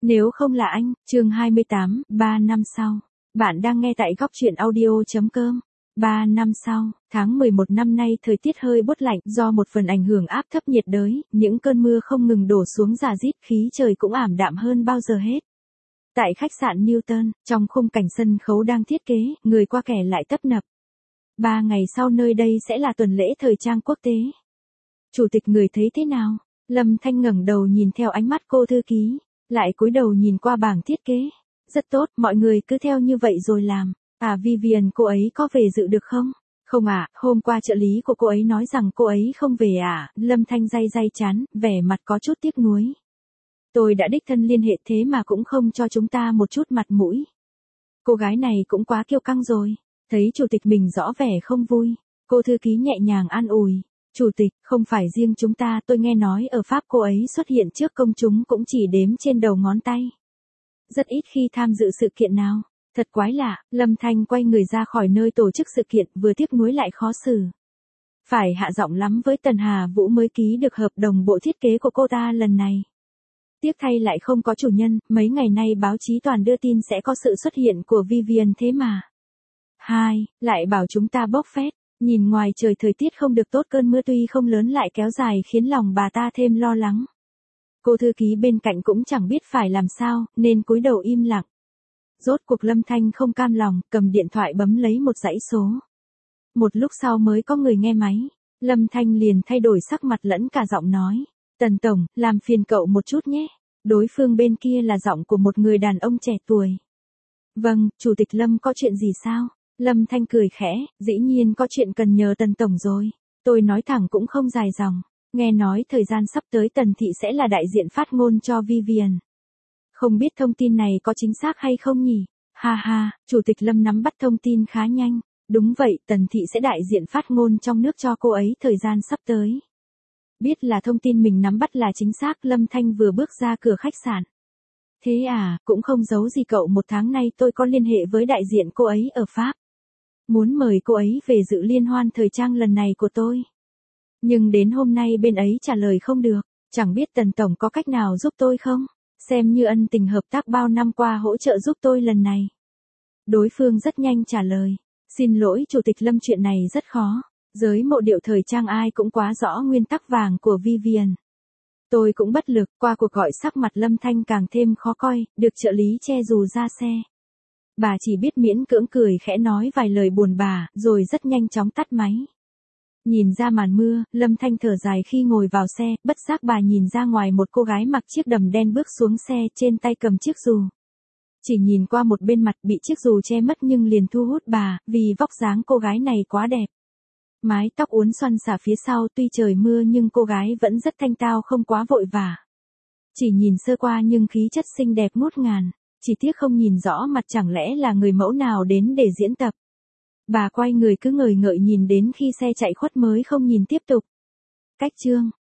Nếu không là anh, chương 28, 3 năm sau. Bạn đang nghe tại góc chuyện audio.com. 3 năm sau, tháng 11 năm nay thời tiết hơi bút lạnh do một phần ảnh hưởng áp thấp nhiệt đới, những cơn mưa không ngừng đổ xuống rả rít, khí trời cũng ảm đạm hơn bao giờ hết. Tại khách sạn Newton, trong khung cảnh sân khấu đang thiết kế, người qua kẻ lại tấp nập. 3 ngày sau nơi đây sẽ là tuần lễ thời trang quốc tế. Chủ tịch người thấy thế nào? Lâm Thanh ngẩng đầu nhìn theo ánh mắt cô thư ký, lại cúi đầu nhìn qua bảng thiết kế. Rất tốt, mọi người cứ theo như vậy rồi làm. À Vivian, cô ấy có về dự được không? Không ạ, hôm qua trợ lý của cô ấy nói rằng cô ấy không về ạ. Lâm Thanh day day chán, vẻ mặt có chút tiếc nuối. Tôi đã đích thân liên hệ thế mà cũng không cho chúng ta một chút mặt mũi. Cô gái này cũng quá kiêu căng rồi. Thấy chủ tịch mình rõ vẻ không vui, cô thư ký nhẹ nhàng an ủi. Chủ tịch, không phải riêng chúng ta, tôi nghe nói ở Pháp cô ấy xuất hiện trước công chúng cũng chỉ đếm trên đầu ngón tay. Rất ít khi tham dự sự kiện nào. Thật quái lạ. Lâm Thanh quay người ra khỏi nơi tổ chức sự kiện, vừa tiếc nuối lại khó xử. Phải hạ giọng lắm với Tần Hà Vũ mới ký được hợp đồng bộ thiết kế của cô ta lần này. Tiếc thay lại không có chủ nhân, mấy ngày nay báo chí toàn đưa tin sẽ có sự xuất hiện của Vivian thế mà. Lại bảo chúng ta bốc phét. Nhìn ngoài trời thời tiết không được tốt, cơn mưa tuy không lớn lại kéo dài khiến lòng bà ta thêm lo lắng. Cô thư ký bên cạnh cũng chẳng biết phải làm sao, nên cúi đầu im lặng. Rốt cuộc Lâm Thanh không cam lòng, cầm điện thoại bấm lấy một dãy số. Một lúc sau mới có người nghe máy. Lâm Thanh liền thay đổi sắc mặt lẫn cả giọng nói. Tần Tổng, làm phiền cậu một chút nhé. Đối phương bên kia là giọng của một người đàn ông trẻ tuổi. Vâng, Chủ tịch Lâm có chuyện gì sao? Lâm Thanh cười khẽ, dĩ nhiên có chuyện cần nhờ Tần Tổng rồi. Tôi nói thẳng cũng không dài dòng. Nghe nói thời gian sắp tới Tần Thị sẽ là đại diện phát ngôn cho Vivian. Không biết thông tin này có chính xác hay không nhỉ? Chủ tịch Lâm nắm bắt thông tin khá nhanh. Đúng vậy, Tần Thị sẽ đại diện phát ngôn trong nước cho cô ấy thời gian sắp tới. Biết là thông tin mình nắm bắt là chính xác, Lâm Thanh vừa bước ra cửa khách sạn. Thế à, cũng không giấu gì cậu, một tháng nay tôi có liên hệ với đại diện cô ấy ở Pháp. Muốn mời cô ấy về dự liên hoan thời trang lần này của tôi. Nhưng đến hôm nay bên ấy trả lời không được, chẳng biết Tần Tổng có cách nào giúp tôi không? Xem như ân tình hợp tác bao năm qua hỗ trợ giúp tôi lần này. Đối phương rất nhanh trả lời. Xin lỗi Chủ tịch Lâm, chuyện này rất khó. Giới mộ điệu thời trang ai cũng quá rõ nguyên tắc vàng của Vivian. Tôi cũng bất lực. Qua cuộc gọi sắc mặt Lâm Thanh càng thêm khó coi, được trợ lý che dù ra xe. Bà chỉ biết miễn cưỡng cười khẽ nói vài lời buồn bã, rồi rất nhanh chóng tắt máy. Nhìn ra màn mưa, Lâm Thanh thở dài khi ngồi vào xe, bất giác bà nhìn ra ngoài một cô gái mặc chiếc đầm đen bước xuống xe, trên tay cầm chiếc dù. Chỉ nhìn qua một bên mặt bị chiếc dù che mất nhưng liền thu hút bà, vì vóc dáng cô gái này quá đẹp. Mái tóc uốn xoăn xả phía sau, tuy trời mưa nhưng cô gái vẫn rất thanh tao, không quá vội vã. Chỉ nhìn sơ qua nhưng khí chất xinh đẹp ngút ngàn, chỉ tiếc không nhìn rõ mặt, chẳng lẽ là người mẫu nào đến để diễn tập. Bà quay người cứ ngời ngợi nhìn đến khi xe chạy khuất mới không nhìn tiếp tục. Cách chương